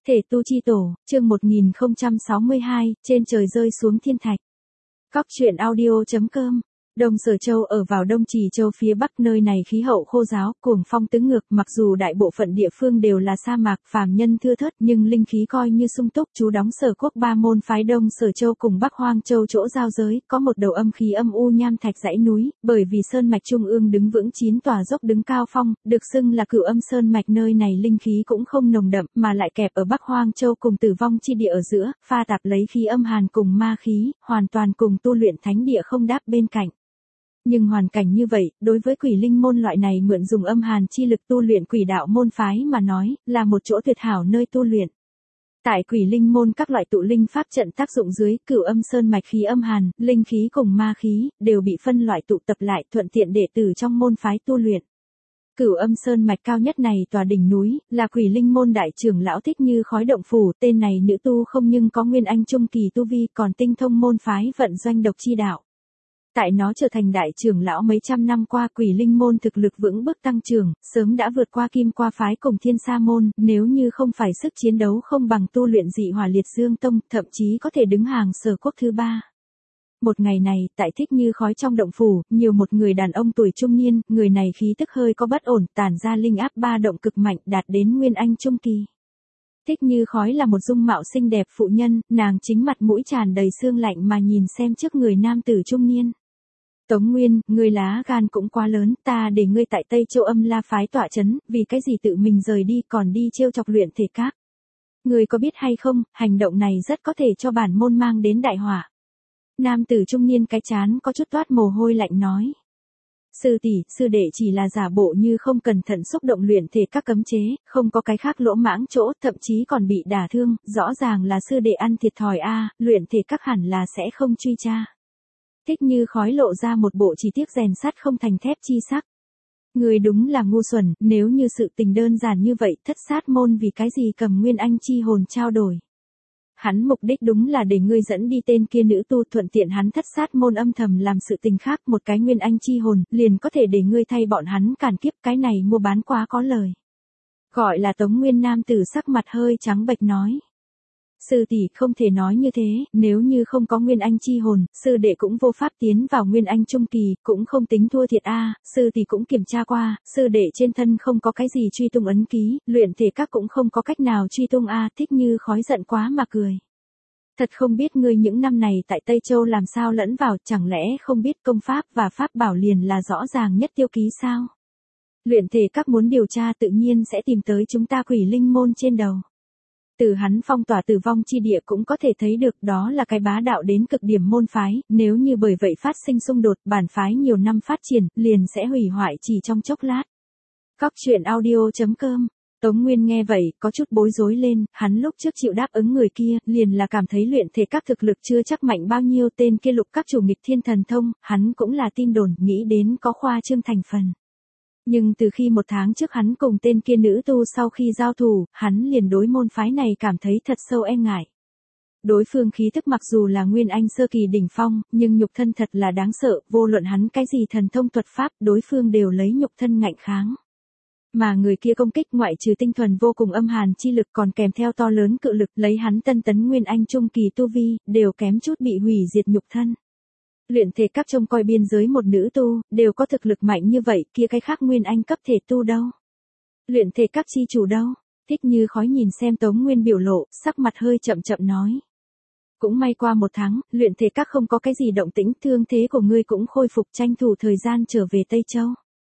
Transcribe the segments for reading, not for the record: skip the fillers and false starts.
Thể tu chi tổ, chương 1062, trên trời rơi xuống thiên thạch. Cóc truyện audio.com. Đông Sở Châu ở vào Đông Trì Châu phía Bắc, nơi này khí hậu khô ráo, cuồng phong tứ ngược, mặc dù đại bộ phận địa phương đều là sa mạc, phàm nhân thưa thớt, nhưng linh khí coi như sung túc. Trú đóng Sở Quốc ba môn phái Đông Sở Châu cùng Bắc Hoang Châu chỗ giao giới, có một đầu âm khí âm u nham thạch dãy núi, bởi vì sơn mạch trung ương đứng vững 9 tòa dốc đứng cao phong, được xưng là Cửu Âm Sơn mạch. Nơi này linh khí cũng không nồng đậm, mà lại kẹp ở Bắc Hoang Châu cùng Tử Vong chi địa ở giữa, pha tạp lấy khí âm hàn cùng ma khí, hoàn toàn cùng tu luyện thánh địa không đáp bên cạnh. Nhưng hoàn cảnh như vậy, đối với quỷ linh môn loại này mượn dùng âm hàn chi lực tu luyện quỷ đạo môn phái mà nói, là một chỗ tuyệt hảo nơi tu luyện. Tại quỷ linh môn các loại tụ linh pháp trận tác dụng dưới, Cửu Âm Sơn mạch khí âm hàn, linh khí cùng ma khí, đều bị phân loại tụ tập lại, thuận tiện đệ tử trong môn phái tu luyện. Cửu Âm Sơn mạch cao nhất này tòa đỉnh núi, là quỷ linh môn đại trưởng lão Thích Như Khói động phủ. Tên này nữ tu không nhưng có nguyên anh trung kỳ tu vi, còn tinh thông môn phái vận doanh độc chi đạo. Tại nó trở thành đại trưởng lão mấy trăm năm qua, quỷ linh môn thực lực vững bước tăng trưởng, sớm đã vượt qua Kim Qua phái cùng Thiên Sa môn, nếu như không phải sức chiến đấu không bằng tu luyện dị hỏa liệt dương tông, thậm chí có thể đứng hàng Sở Quốc thứ 3. Một ngày này, tại Thích Như Khói trong động phủ, nhiều một người đàn ông tuổi trung niên, người này khí tức hơi có bất ổn, tản ra linh áp ba động cực mạnh, đạt đến nguyên anh trung kỳ. Thích Như Khói là một dung mạo xinh đẹp phụ nhân, nàng chính mặt mũi tràn đầy xương lạnh mà nhìn xem trước người nam tử trung niên. Tống Nguyên, ngươi lá gan cũng quá lớn, ta để ngươi tại Tây Châu Âm La phái tọa chấn, vì cái gì tự mình rời đi còn đi trêu chọc luyện thể các. Ngươi có biết hay không, hành động này rất có thể cho bản môn mang đến đại họa. Nam tử trung niên cái chán có chút toát mồ hôi lạnh nói. Sư tỷ, sư đệ chỉ là giả bộ như không cẩn thận xúc động luyện thể các cấm chế, không có cái khác lỗ mãng chỗ, thậm chí còn bị đả thương, rõ ràng là sư đệ ăn thiệt thòi a, luyện thể các hẳn là sẽ không truy tra. Thích Như Khói lộ ra một bộ chỉ tiếc rèn sắt không thành thép chi sắc. Người đúng là ngu xuẩn, nếu như sự tình đơn giản như vậy, Thất Sát môn vì cái gì cầm nguyên anh chi hồn trao đổi. Hắn mục đích đúng là để ngươi dẫn đi tên kia nữ tu, thuận tiện hắn Thất Sát môn âm thầm làm sự tình khác, một cái nguyên anh chi hồn, liền có thể để ngươi thay bọn hắn càn kiếp, cái này mua bán quá có lời. Gọi là Tống Nguyên nam tử sắc mặt hơi trắng bệch nói. Sư tỷ, không thể nói như thế, nếu như không có nguyên anh chi hồn, sư đệ cũng vô pháp tiến vào nguyên anh trung kỳ, cũng không tính thua thiệt a. Sư tỷ cũng kiểm tra qua, sư đệ trên thân không có cái gì truy tung ấn ký, luyện thể các cũng không có cách nào truy tung a. Thích Như Khói giận quá mà cười. Thật không biết ngươi những năm này tại Tây Châu làm sao lẫn vào, chẳng lẽ không biết công pháp và pháp bảo liền là rõ ràng nhất tiêu ký sao? Luyện thể các muốn điều tra tự nhiên sẽ tìm tới chúng ta quỷ linh môn trên đầu. Từ hắn phong tỏa Tử Vong chi địa cũng có thể thấy được, đó là cái bá đạo đến cực điểm môn phái, nếu như bởi vậy phát sinh xung đột, bản phái nhiều năm phát triển, liền sẽ hủy hoại chỉ trong chốc lát. Cóc truyện audio.com. Tống Nguyên nghe vậy, có chút bối rối lên, hắn lúc trước chịu đáp ứng người kia, liền là cảm thấy luyện thể các thực lực chưa chắc mạnh bao nhiêu, tên kia lục các chủ nghịch thiên thần thông, hắn cũng là tin đồn, nghĩ đến có khoa trương thành phần. Nhưng từ khi một tháng trước hắn cùng tên kia nữ tu sau khi giao thủ, hắn liền đối môn phái này cảm thấy thật sâu e ngại. Đối phương khí thức mặc dù là nguyên anh sơ kỳ đỉnh phong, nhưng nhục thân thật là đáng sợ, vô luận hắn cái gì thần thông thuật pháp, đối phương đều lấy nhục thân ngạnh kháng. Mà người kia công kích ngoại trừ tinh thuần vô cùng âm hàn chi lực còn kèm theo to lớn cự lực, lấy hắn tân tấn nguyên anh trung kỳ tu vi, đều kém chút bị hủy diệt nhục thân. Luyện thể các trông coi biên giới một nữ tu, đều có thực lực mạnh như vậy, kia cái khác nguyên anh cấp thể tu đâu? Luyện thể các chi chủ đâu? Thích Như Khói nhìn xem Tống Nguyên biểu lộ, sắc mặt hơi chậm chậm nói. Cũng may qua một tháng, luyện thể các không có cái gì động tĩnh, thương thế của ngươi cũng khôi phục, tranh thủ thời gian trở về Tây Châu.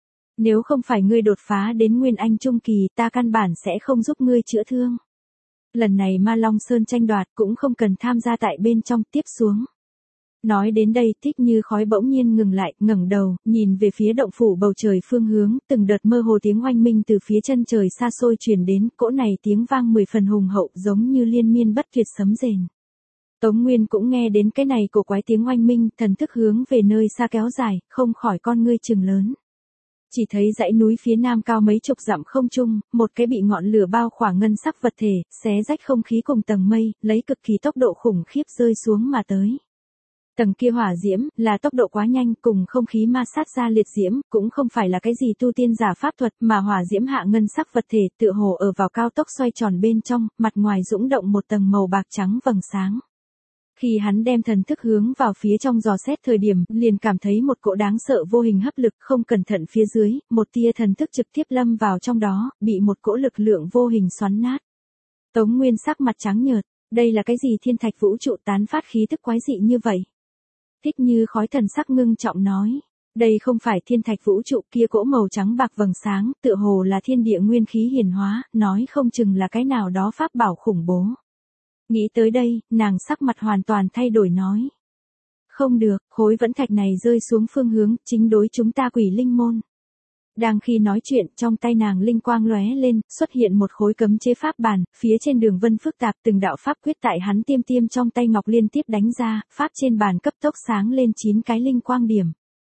Nếu không phải ngươi đột phá đến nguyên anh trung kỳ, ta căn bản sẽ không giúp ngươi chữa thương. Lần này Ma Long Sơn tranh đoạt cũng không cần tham gia tại bên trong, tiếp xuống. Nói đến đây, Thích Như Khói bỗng nhiên ngừng lại, ngẩng đầu, nhìn về phía động phủ bầu trời phương hướng, từng đợt mơ hồ tiếng oanh minh từ phía chân trời xa xôi truyền đến, cỗ này tiếng vang 10 phần hùng hậu, giống như liên miên bất tuyệt sấm rền. Tống Nguyên cũng nghe đến cái này cổ quái tiếng oanh minh, thần thức hướng về nơi xa kéo dài, không khỏi con ngươi trừng lớn. Chỉ thấy dãy núi phía nam cao mấy chục dặm không trung, một cái bị ngọn lửa bao khỏa ngân sắc vật thể, xé rách không khí cùng tầng mây, lấy cực kỳ tốc độ khủng khiếp rơi xuống mà tới. Tầng kia hỏa diễm, là tốc độ quá nhanh cùng không khí ma sát ra liệt diễm, cũng không phải là cái gì tu tiên giả pháp thuật mà hỏa diễm hạ ngân sắc vật thể tựa hồ ở vào cao tốc xoay tròn bên trong, mặt ngoài dũng động một tầng màu bạc trắng vầng sáng. Khi hắn đem thần thức hướng vào phía trong dò xét thời điểm, liền cảm thấy một cỗ đáng sợ vô hình hấp lực không cẩn thận phía dưới, một tia thần thức trực tiếp lâm vào trong đó, bị một cỗ lực lượng vô hình xoắn nát. Tống Nguyên sắc mặt trắng nhợt, đây là cái gì thiên thạch vũ trụ tán phát khí tức quái dị như vậy? Thích Như khói thần sắc ngưng trọng nói, đây không phải thiên thạch vũ trụ kia cỗ màu trắng bạc vầng sáng, tựa hồ là thiên địa nguyên khí hiển hóa, nói không chừng là cái nào đó pháp bảo khủng bố. Nghĩ tới đây, nàng sắc mặt hoàn toàn thay đổi nói. Không được, khối vẫn thạch này rơi xuống phương hướng, chính đối chúng ta Quỷ Linh môn. Đang khi nói chuyện, trong tay nàng linh quang lóe lên, xuất hiện một khối cấm chế pháp bàn, phía trên đường vân phức tạp từng đạo pháp quyết tại hắn tiêm tiêm trong tay ngọc liên tiếp đánh ra, pháp trên bàn cấp tốc sáng lên 9 cái linh quang điểm.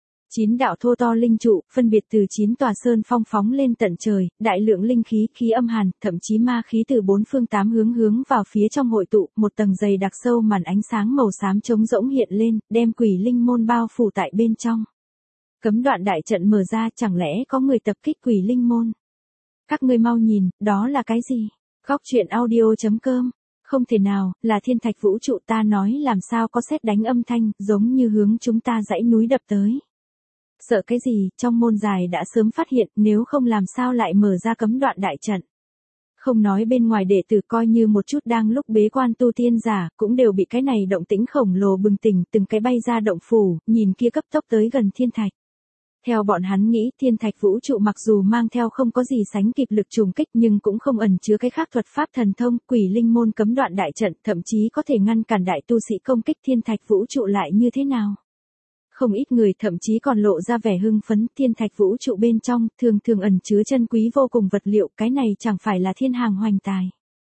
9 đạo thô to linh trụ, phân biệt từ 9 tòa sơn phong phóng lên tận trời, đại lượng linh khí, khí âm hàn, thậm chí ma khí từ 4 phương 8 hướng vào phía trong hội tụ, một tầng dày đặc sâu màn ánh sáng màu xám trống rỗng hiện lên, đem Quỷ Linh môn bao phủ tại bên trong. Cấm đoạn đại trận mở ra, chẳng lẽ có người tập kích Quỷ Linh môn? Các ngươi mau nhìn, đó là cái gì? Góc truyện audio.com. Không thể nào, là thiên thạch vũ trụ, ta nói làm sao có sét đánh âm thanh, giống như hướng chúng ta dãy núi đập tới. Sợ cái gì, trong môn dài đã sớm phát hiện, nếu không làm sao lại mở ra cấm đoạn đại trận. Không nói bên ngoài đệ tử coi như một chút đang lúc bế quan tu tiên giả, cũng đều bị cái này động tĩnh khổng lồ bừng tỉnh, từng cái bay ra động phủ, nhìn kia cấp tốc tới gần thiên thạch. Theo bọn hắn nghĩ, thiên thạch vũ trụ mặc dù mang theo không có gì sánh kịp lực trùng kích nhưng cũng không ẩn chứa cái khác thuật pháp thần thông, Quỷ Linh môn cấm đoạn đại trận, thậm chí có thể ngăn cản đại tu sĩ công kích thiên thạch vũ trụ lại như thế nào. Không ít người thậm chí còn lộ ra vẻ hưng phấn, thiên thạch vũ trụ bên trong, thường thường ẩn chứa chân quý vô cùng vật liệu, cái này chẳng phải là thiên hàng hoành tài.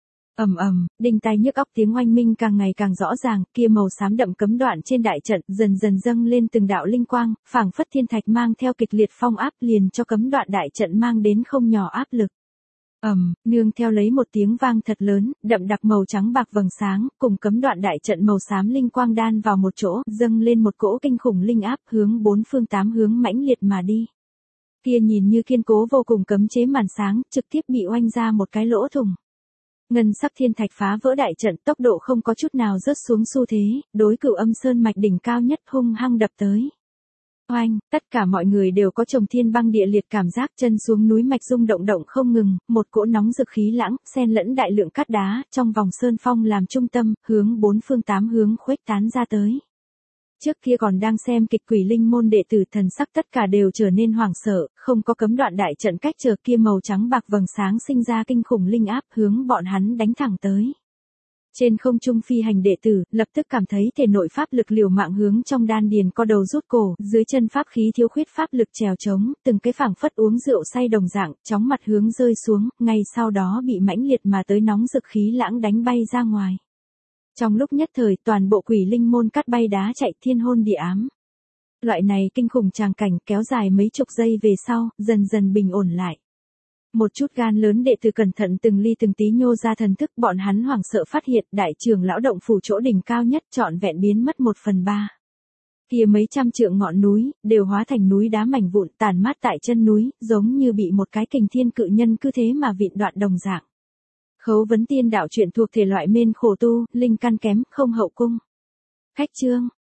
Đinh tai nhức óc tiếng oanh minh càng ngày càng rõ ràng, kia màu xám đậm cấm đoạn trên đại trận dần dần dâng lên từng đạo linh quang, phảng phất thiên thạch mang theo kịch liệt phong áp liền cho cấm đoạn đại trận mang đến không nhỏ áp lực. Nương theo lấy một tiếng vang thật lớn, đậm đặc màu trắng bạc vầng sáng, cùng cấm đoạn đại trận màu xám linh quang đan vào một chỗ, dâng lên một cỗ kinh khủng linh áp hướng 4 phương 8 hướng mãnh liệt mà đi. Kia nhìn như kiên cố vô cùng cấm chế màn sáng, trực tiếp bị oanh ra một cái lỗ thủng. Ngân sắc thiên thạch phá vỡ đại trận, tốc độ không có chút nào rớt xuống xu thế, đối Cửu Âm Sơn mạch đỉnh cao nhất hung hăng đập tới. Oanh, tất cả mọi người đều có trồng thiên băng địa liệt cảm giác, chân xuống núi mạch rung động không ngừng, một cỗ nóng rực khí lãng, xen lẫn đại lượng cát đá, trong vòng sơn phong làm trung tâm, hướng 4 phương 8 hướng khuếch tán ra tới. Trước kia còn đang xem kịch Quỷ Linh môn đệ tử thần sắc tất cả đều trở nên hoảng sợ, không có cấm đoạn đại trận cách trở kia màu trắng bạc vầng sáng sinh ra kinh khủng linh áp hướng bọn hắn đánh thẳng tới. Trên không trung phi hành đệ tử, lập tức cảm thấy thể nội pháp lực liều mạng hướng trong đan điền co đầu rút cổ, dưới chân pháp khí thiếu khuyết pháp lực trèo trống, từng cái phảng phất uống rượu say đồng dạng, chóng mặt hướng rơi xuống, ngay sau đó bị mãnh liệt mà tới nóng rực khí lãng đánh bay ra ngoài. Trong lúc nhất thời, toàn bộ Quỷ Linh môn cát bay đá chạy thiên hôn địa ám. Loại này kinh khủng tràng cảnh kéo dài mấy chục giây về sau, dần dần bình ổn lại. Một chút gan lớn đệ tử cẩn thận từng ly từng tí nhô ra thần thức, bọn hắn hoảng sợ phát hiện đại trưởng lão động phủ chỗ đỉnh cao nhất trọn vẹn biến mất 1/3. Kia mấy trăm trượng ngọn núi, đều hóa thành núi đá mảnh vụn tàn mát tại chân núi, giống như bị một cái kình thiên cự nhân cứ thế mà vịn đoạn đồng dạng. Khấu vấn tiên đạo truyện thuộc thể loại mên khổ tu, linh căn kém, không hậu cung. Khách chương,